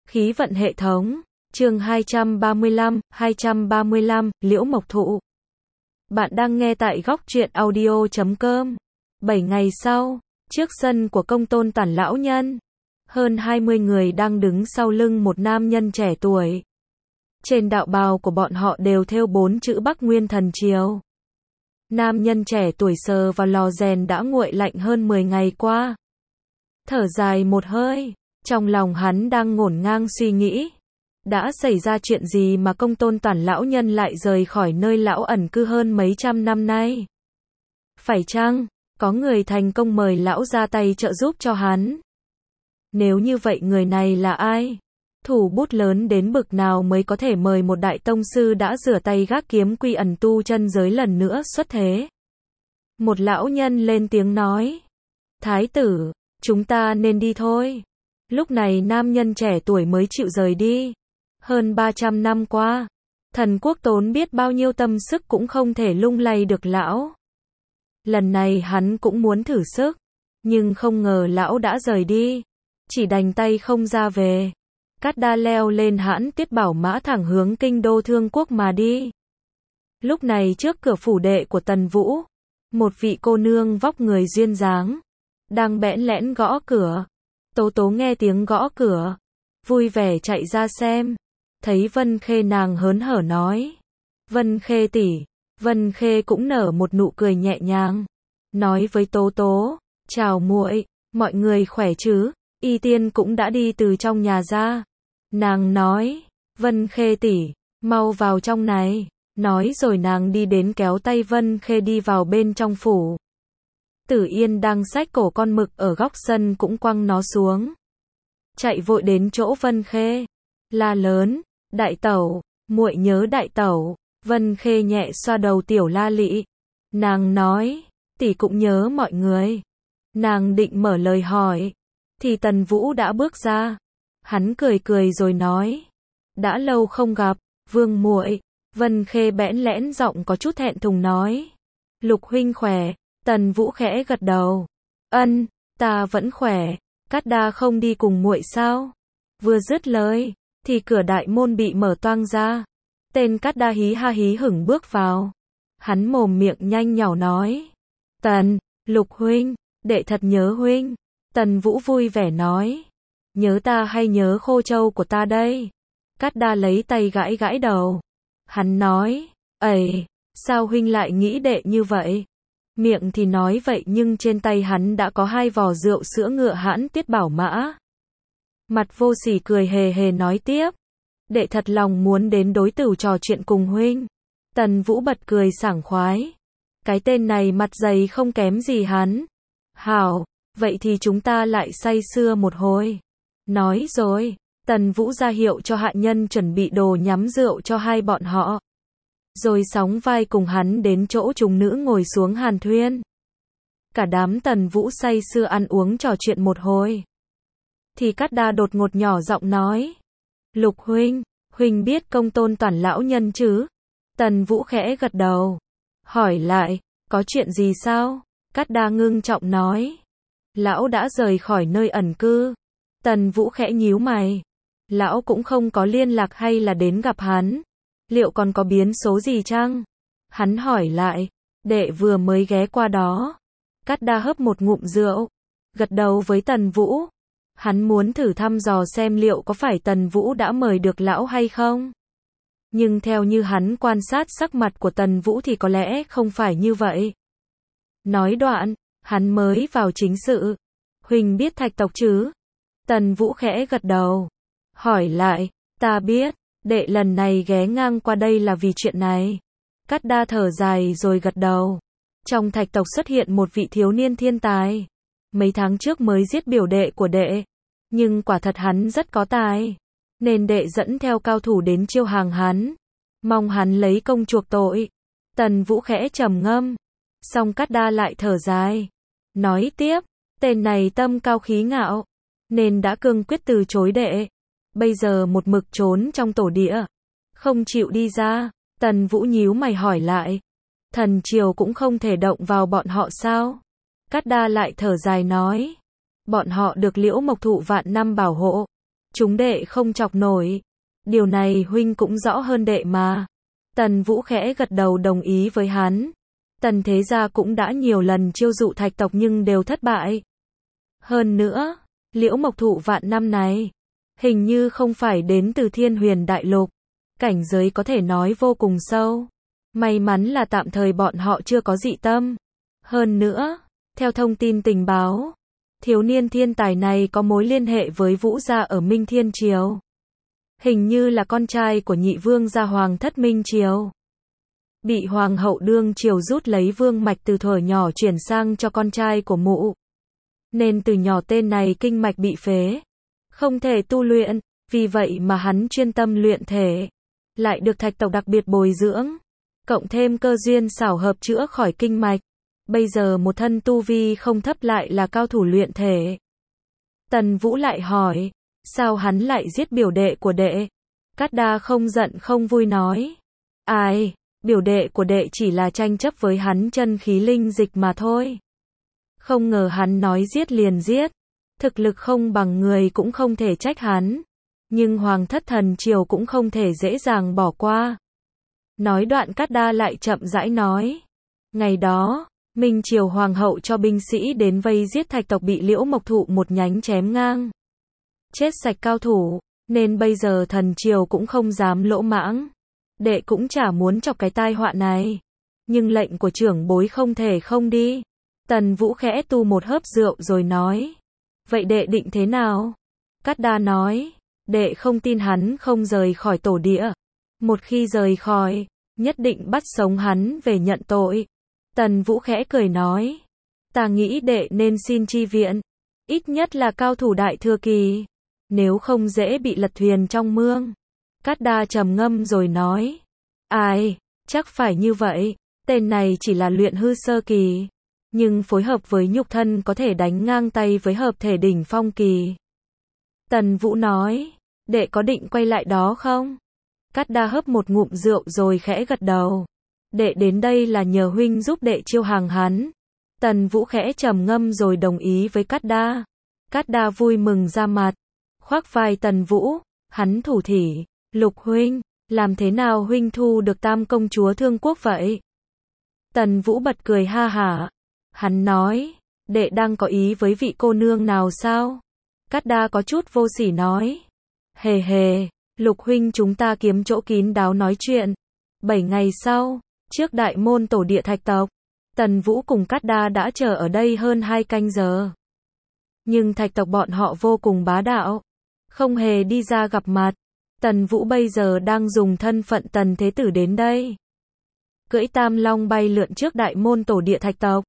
Khí vận hệ thống, chương 235, Liễu Mộc Thụ. Bạn đang nghe tại góc truyện audio.com. 7 ngày sau, trước sân của Công Tôn Tản lão nhân, hơn 20 người đang đứng sau lưng một nam nhân trẻ tuổi. Trên đạo bào của bọn họ đều thêu 4 chữ Bắc Nguyên Thần Triều. Nam nhân trẻ tuổi sờ vào lò rèn đã nguội lạnh hơn 10 ngày qua. Thở dài một hơi, trong lòng hắn đang ngổn ngang suy nghĩ. Đã xảy ra chuyện gì mà Công Tôn Tản lão nhân lại rời khỏi nơi lão ẩn cư hơn mấy trăm năm nay? Phải chăng, có người thành công mời lão ra tay trợ giúp cho hắn? Nếu như vậy người này là ai? Thủ bút lớn đến bực nào mới có thể mời một đại tông sư đã rửa tay gác kiếm quy ẩn tu chân giới lần nữa xuất thế? Một lão nhân lên tiếng nói. Thái tử, chúng ta nên đi thôi. Lúc này nam nhân trẻ tuổi mới chịu rời đi. Hơn 300 năm qua, thần quốc tốn biết bao nhiêu tâm sức cũng không thể lung lay được lão. Lần này hắn cũng muốn thử sức, nhưng không ngờ lão đã rời đi, chỉ đành tay không ra về. Cát Đa leo lên Hãn Tiết Bảo Mã thẳng hướng kinh đô Thương Quốc mà đi. Lúc này trước cửa phủ đệ của Tần Vũ, một vị cô nương vóc người duyên dáng đang bẽn lẽn gõ cửa. Tố Tố nghe tiếng gõ cửa, vui vẻ chạy ra xem, thấy Vân Khê nàng hớn hở nói: "Vân Khê tỷ." Vân Khê cũng nở một nụ cười nhẹ nhàng, nói với Tố Tố: "Chào muội, mọi người khỏe chứ? Y Tiên cũng đã đi từ trong nhà ra." Nàng nói: "Vân Khê tỷ, mau vào trong này." Nói rồi nàng đi đến kéo tay Vân Khê đi vào bên trong phủ. Tử Yên đang xách cổ con mực ở góc sân cũng quăng nó xuống, chạy vội đến chỗ Vân Khê, la lớn: "Đại tẩu, muội nhớ đại tẩu." Vân Khê nhẹ xoa đầu Tiểu La Lị, nàng nói: "Tỷ cũng nhớ mọi người." Nàng định mở lời hỏi, thì Tần Vũ đã bước ra. Hắn cười cười rồi nói: "Đã lâu không gặp, Vương muội." Vân Khê bẽn lẽn giọng có chút thẹn thùng nói: "Lục huynh khỏe." Tần Vũ khẽ gật đầu: "Ân, ta vẫn khỏe." "Cát Đa không đi cùng muội sao?" Vừa dứt lời, thì cửa đại môn bị mở toang ra. Tên Cát Đa hí ha hí hửng bước vào. Hắn mồm miệng nhanh nhảu nói: "Lục huynh, đệ thật nhớ huynh." Tần Vũ vui vẻ nói: "Nhớ ta hay nhớ Khô Châu của ta đây?" Cát Đa lấy tay gãi gãi đầu. Hắn nói: "Ầy, sao huynh lại nghĩ đệ như vậy?" Miệng thì nói vậy nhưng trên tay hắn đã có 2 vò rượu sữa ngựa Hãn Tiết Bảo Mã. Mặt vô sỉ cười hề hề nói tiếp: "Đệ thật lòng muốn đến đối tử trò chuyện cùng huynh." Tần Vũ bật cười sảng khoái. Cái tên này mặt dày không kém gì hắn. "Hảo, vậy thì chúng ta lại say sưa một hồi." Nói rồi, Tần Vũ ra hiệu cho hạ nhân chuẩn bị đồ nhắm rượu cho hai bọn họ. Rồi sóng vai cùng hắn đến chỗ chúng nữ ngồi xuống hàn thuyên. Cả đám Tần Vũ say sưa ăn uống trò chuyện một hồi. Thì Cát Đa đột ngột nhỏ giọng nói: "Lục huynh, huynh biết Công Tôn Tản lão nhân chứ?" Tần Vũ khẽ gật đầu, hỏi lại: "Có chuyện gì sao?" Cát Đa ngưng trọng nói: "Lão đã rời khỏi nơi ẩn cư." Tần Vũ khẽ nhíu mày. Lão cũng không có liên lạc hay là đến gặp hắn. Liệu còn có biến số gì chăng? Hắn hỏi lại: "Đệ vừa mới ghé qua đó." Cát Đa hớp một ngụm rượu, gật đầu với Tần Vũ. Hắn muốn thử thăm dò xem liệu có phải Tần Vũ đã mời được lão hay không. Nhưng theo như hắn quan sát sắc mặt của Tần Vũ thì có lẽ không phải như vậy. Nói đoạn, hắn mới vào chính sự. "Huynh biết Thạch tộc chứ?" Tần Vũ khẽ gật đầu, hỏi lại: "Ta biết, đệ lần này ghé ngang qua đây là vì chuyện này." Cát Đa thở dài rồi gật đầu. Trong Thạch tộc xuất hiện một vị thiếu niên thiên tài. Mấy tháng trước mới giết biểu đệ của đệ. Nhưng quả thật hắn rất có tài. Nên đệ dẫn theo cao thủ đến chiêu hàng hắn. Mong hắn lấy công chuộc tội. Tần Vũ khẽ trầm ngâm. Xong Cát Đa lại thở dài, nói tiếp: "Tên này tâm cao khí ngạo, nên đã cương quyết từ chối đệ. Bây giờ một mực trốn trong tổ địa, không chịu đi ra." Tần Vũ nhíu mày hỏi lại: "Thần triều cũng không thể động vào bọn họ sao?" Cát Đa lại thở dài nói: "Bọn họ được Liễu Mộc Thụ vạn năm bảo hộ, Chúng đệ không chọc nổi. Điều này huynh cũng rõ hơn đệ mà. Tần Vũ khẽ gật đầu đồng ý với hắn. Tần Thế Gia cũng đã nhiều lần chiêu dụ Thạch tộc nhưng đều thất bại. Hơn nữa, Liễu Mộc Thụ vạn năm này, hình như không phải đến từ Thiên Huyền Đại Lục. Cảnh giới có thể nói vô cùng sâu. May mắn là tạm thời bọn họ chưa có dị tâm. Hơn nữa, theo thông tin tình báo, thiếu niên thiên tài này có mối liên hệ với Vũ gia ở Minh Thiên Triều. Hình như là con trai của nhị vương gia Hoàng thất Minh Triều. Bị Hoàng hậu đương triều rút lấy vương mạch từ thuở nhỏ chuyển sang cho con trai của mụ. Nên từ nhỏ tên này kinh mạch bị phế. Không thể tu luyện, vì vậy mà hắn chuyên tâm luyện thể. Lại được Thạch tộc đặc biệt bồi dưỡng. Cộng thêm cơ duyên xảo hợp chữa khỏi kinh mạch. Bây giờ một thân tu vi không thấp lại là cao thủ luyện thể. Tần Vũ lại hỏi, sao hắn lại giết biểu đệ của đệ? Cát Đa không giận không vui nói. Ai, biểu đệ của đệ chỉ là tranh chấp với hắn chân khí linh dịch mà thôi. Không ngờ hắn nói giết liền giết. Thực lực không bằng người cũng không thể trách hắn. Nhưng Hoàng thất thần triều cũng không thể dễ dàng bỏ qua. Nói đoạn Cát Đa lại chậm rãi nói. Ngày đó, Minh Triều Hoàng hậu cho binh sĩ đến vây giết Thạch tộc bị Liễu Mộc Thụ một nhánh chém ngang. Chết sạch cao thủ, nên bây giờ thần triều cũng không dám lỗ mãng. Đệ cũng chả muốn chọc cái tai họa này. Nhưng lệnh của trưởng bối không thể không đi. Tần Vũ khẽ tu một hớp rượu rồi nói. Vậy đệ định thế nào? Cát Đa nói. Đệ không tin hắn không rời khỏi tổ địa. Một khi rời khỏi, nhất định bắt sống hắn về nhận tội. Tần Vũ khẽ cười nói. Ta nghĩ đệ nên xin chi viện. Ít nhất là cao thủ đại thừa kỳ. Nếu không dễ bị lật thuyền trong mương. Cát Đa trầm ngâm rồi nói. Ai, chắc phải như vậy. Tên này chỉ là luyện hư sơ kỳ. Nhưng phối hợp với nhục thân có thể đánh ngang tay với hợp thể đỉnh phong kỳ. Tần Vũ nói. Đệ có định quay lại đó không? Cát Đa hớp một ngụm rượu rồi khẽ gật đầu. Đệ đến đây là nhờ huynh giúp đệ chiêu hàng hắn. Tần Vũ khẽ trầm ngâm rồi đồng ý với Cát Đa. Cát Đa vui mừng ra mặt. Khoác vai Tần Vũ, hắn thủ thỉ. Lục huynh, làm thế nào huynh thu được Tam công chúa Thương Quốc vậy? Tần Vũ bật cười ha hả. Hắn nói, đệ đang có ý với vị cô nương nào sao? Cát Đa có chút vô sỉ nói. Hề hề, Lục huynh chúng ta kiếm chỗ kín đáo nói chuyện. 7 ngày sau, trước đại môn tổ địa Thạch tộc, Tần Vũ cùng Cát Đa đã chờ ở đây hơn 2 canh giờ. Nhưng Thạch tộc bọn họ vô cùng bá đạo, không hề đi ra gặp mặt. Tần Vũ bây giờ đang dùng thân phận Tần Thế Tử đến đây. Cưỡi Tam Long bay lượn trước đại môn tổ địa Thạch tộc.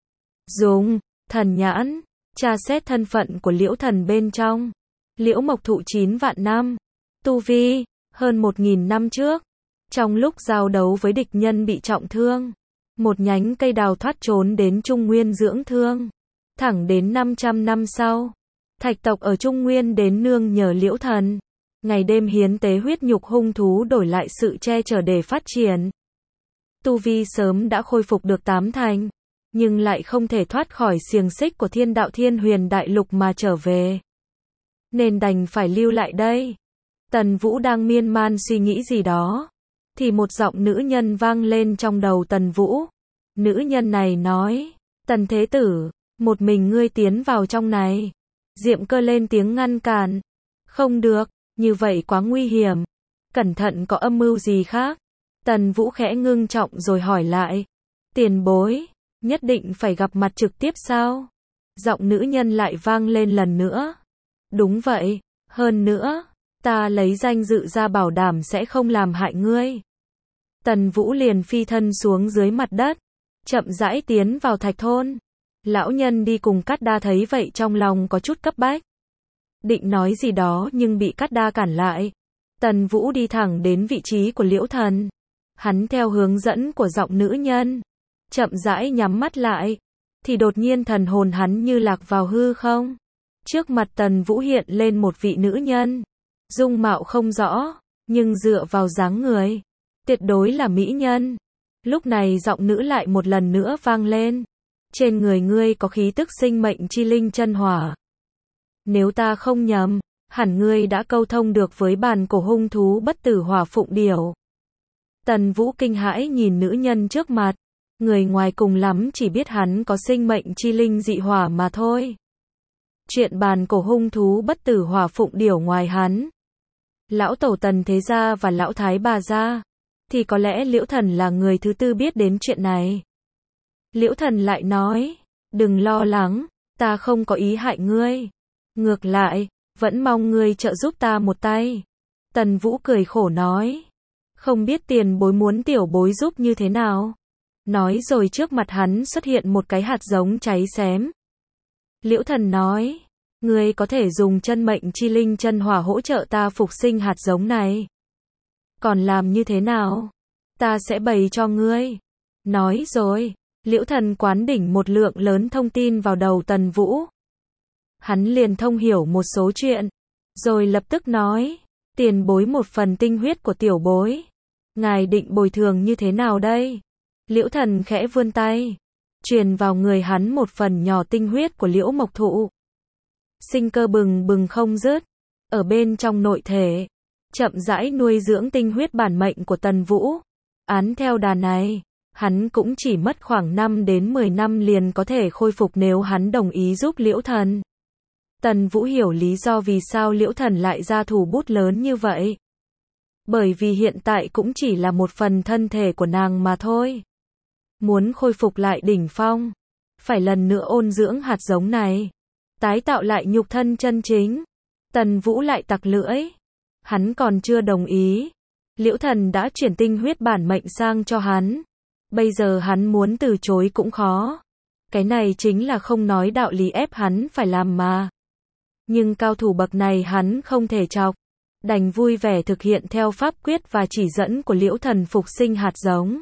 Dùng thần nhãn tra xét thân phận của Liễu thần bên trong. Liễu Mộc Thụ 9 vạn năm, tu vi hơn 1000 năm trước, trong lúc giao đấu với địch nhân bị trọng thương, một nhánh cây đào thoát trốn đến Trung Nguyên dưỡng thương. Thẳng đến 500 năm sau, Thạch tộc ở Trung Nguyên đến nương nhờ Liễu thần, ngày đêm hiến tế huyết nhục hung thú đổi lại sự che chở để phát triển. Tu vi sớm đã khôi phục được 8 thành, nhưng lại không thể thoát khỏi xiềng xích của Thiên Đạo Thiên Huyền Đại Lục mà trở về. Nên đành phải lưu lại đây. Tần Vũ đang miên man suy nghĩ gì đó, thì một giọng nữ nhân vang lên trong đầu Tần Vũ. Nữ nhân này nói, Tần Thế Tử, một mình ngươi tiến vào trong này. Diệm Cơ lên tiếng ngăn cản. Không được, như vậy quá nguy hiểm. Cẩn thận có âm mưu gì khác. Tần Vũ khẽ ngưng trọng rồi hỏi lại. Tiền bối, nhất định phải gặp mặt trực tiếp sao? Giọng nữ nhân lại vang lên lần nữa. Đúng vậy, hơn nữa, ta lấy danh dự ra bảo đảm sẽ không làm hại ngươi. Tần Vũ liền phi thân xuống dưới mặt đất, chậm rãi tiến vào thạch thôn. Lão nhân đi cùng Cát Đa thấy vậy trong lòng có chút cấp bách. Định nói gì đó nhưng bị Cát Đa cản lại. Tần Vũ đi thẳng đến vị trí của Liễu thần. Hắn theo hướng dẫn của giọng nữ nhân, chậm rãi nhắm mắt lại, thì đột nhiên thần hồn hắn như lạc vào hư không. Trước mặt Tần Vũ hiện lên một vị nữ nhân, dung mạo không rõ, nhưng dựa vào dáng người, tuyệt đối là mỹ nhân. Lúc này giọng nữ lại một lần nữa vang lên. Trên người ngươi có khí tức sinh mệnh chi linh chân hỏa. Nếu ta không nhầm, hẳn ngươi đã câu thông được với bàn cổ hung thú bất tử hỏa phụng điểu. Tần Vũ kinh hãi nhìn nữ nhân trước mặt, người ngoài cùng lắm chỉ biết hắn có sinh mệnh chi linh dị hỏa mà thôi. Chuyện bàn cổ hung thú bất tử hỏa phụng điểu ngoài hắn, lão tổ Tần thế gia và lão thái bà gia, thì có lẽ Liễu Thần là người thứ tư biết đến chuyện này. Liễu Thần lại nói, đừng lo lắng, ta không có ý hại ngươi. Ngược lại, vẫn mong ngươi trợ giúp ta một tay. Tần Vũ cười khổ nói, không biết tiền bối muốn tiểu bối giúp như thế nào. Nói rồi trước mặt hắn xuất hiện một cái hạt giống cháy xém. Liễu Thần nói, ngươi có thể dùng chân mệnh chi linh chân hỏa hỗ trợ ta phục sinh hạt giống này. Còn làm như thế nào? Ta sẽ bày cho ngươi. Nói rồi, Liễu Thần quán đỉnh một lượng lớn thông tin vào đầu Tần Vũ. Hắn liền thông hiểu một số chuyện, rồi lập tức nói, tiền bối một phần tinh huyết của tiểu bối. Ngài định bồi thường như thế nào đây? Liễu Thần khẽ vươn tay, truyền vào người hắn một phần nhỏ tinh huyết của Liễu Mộc Thụ. Sinh cơ bừng bừng không dứt, ở bên trong nội thể, chậm rãi nuôi dưỡng tinh huyết bản mệnh của Tần Vũ. Án theo đà này, hắn cũng chỉ mất khoảng 5 đến 10 năm liền có thể khôi phục nếu hắn đồng ý giúp Liễu Thần. Tần Vũ hiểu lý do vì sao Liễu Thần lại ra thủ bút lớn như vậy. Bởi vì hiện tại cũng chỉ là một phần thân thể của nàng mà thôi. Muốn khôi phục lại đỉnh phong, phải lần nữa ôn dưỡng hạt giống này, tái tạo lại nhục thân chân chính. Tần Vũ lại tặc lưỡi. Hắn còn chưa đồng ý. Liễu Thần đã chuyển tinh huyết bản mệnh sang cho hắn. Bây giờ hắn muốn từ chối cũng khó. Cái này chính là không nói đạo lý ép hắn phải làm mà. Nhưng cao thủ bậc này hắn không thể chọc. Đành vui vẻ thực hiện theo pháp quyết và chỉ dẫn của Liễu Thần phục sinh hạt giống.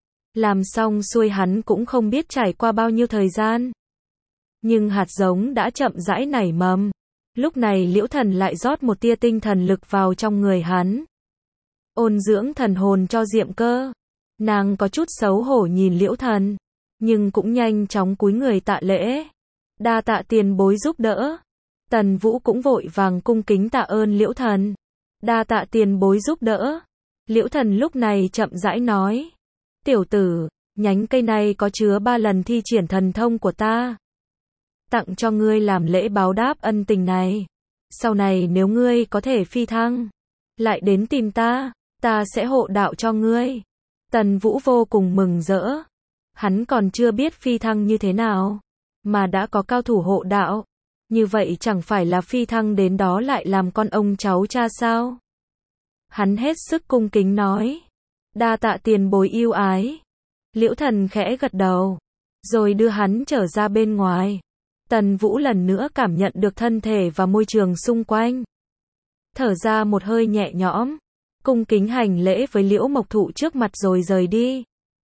Làm xong xuôi hắn cũng không biết trải qua bao nhiêu thời gian. Nhưng hạt giống đã chậm rãi nảy mầm. Lúc này Liễu Thần lại rót một tia tinh thần lực vào trong người hắn. Ôn dưỡng thần hồn cho Diệm Cơ. Nàng có chút xấu hổ nhìn Liễu Thần, nhưng cũng nhanh chóng cúi người tạ lễ. Đa tạ tiền bối giúp đỡ. Tần Vũ cũng vội vàng cung kính tạ ơn Liễu Thần. Đa tạ tiền bối giúp đỡ. Liễu Thần lúc này chậm rãi nói, tiểu tử, nhánh cây này có chứa 3 lần thi triển thần thông của ta. Tặng cho ngươi làm lễ báo đáp ân tình này. Sau này nếu ngươi có thể phi thăng, lại đến tìm ta, ta sẽ hộ đạo cho ngươi. Tần Vũ vô cùng mừng rỡ. Hắn còn chưa biết phi thăng như thế nào, mà đã có cao thủ hộ đạo. Như vậy chẳng phải là phi thăng đến đó lại làm con ông cháu cha sao? Hắn hết sức cung kính nói, đa tạ tiền bối yêu ái. Liễu Thần khẽ gật đầu, rồi đưa hắn trở ra bên ngoài. Tần Vũ lần nữa cảm nhận được thân thể và môi trường xung quanh. Thở ra một hơi nhẹ nhõm, cung kính hành lễ với Liễu Mộc Thụ trước mặt rồi rời đi.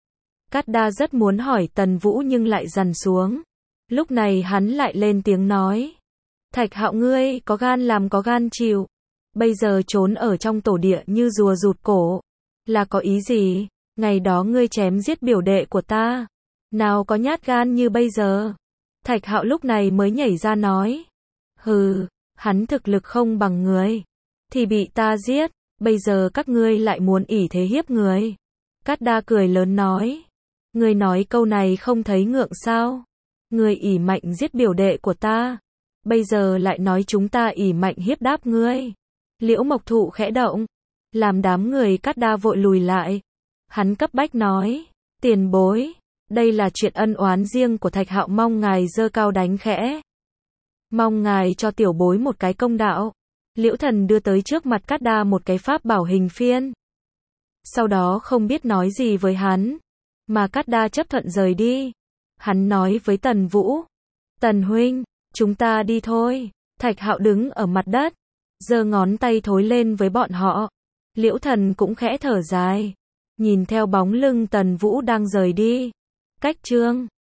Cát Đa rất muốn hỏi Tần Vũ nhưng lại dằn xuống. Lúc này hắn lại lên tiếng nói, Thạch Hạo ngươi có gan làm có gan chịu. Bây giờ trốn ở trong tổ địa như rùa rụt cổ. Là có ý gì? Ngày đó ngươi chém giết biểu đệ của ta. Nào có nhát gan như bây giờ? Thạch Hạo lúc này mới nhảy ra nói, hừ, hắn thực lực không bằng người, thì bị ta giết, bây giờ các ngươi lại muốn ỷ thế hiếp người. Cát Đa cười lớn nói, ngươi nói câu này không thấy ngượng sao? Ngươi ỷ mạnh giết biểu đệ của ta, bây giờ lại nói chúng ta ỷ mạnh hiếp đáp ngươi. Liễu Mộc Thụ khẽ động, làm đám người Cát Đa vội lùi lại. Hắn cấp bách nói, tiền bối, đây là chuyện ân oán riêng của Thạch Hạo, mong ngài giơ cao đánh khẽ. Mong ngài cho tiểu bối một cái công đạo. Liễu Thần đưa tới trước mặt Cát Đa một cái pháp bảo hình phiên. Sau đó không biết nói gì với hắn, mà Cát Đa chấp thuận rời đi. Hắn nói với Tần Vũ, Tần huynh, chúng ta đi thôi. Thạch Hạo đứng ở mặt đất, giơ ngón tay thối lên với bọn họ. Liễu Thần cũng khẽ thở dài, nhìn theo bóng lưng Tần Vũ đang rời đi. Cách chương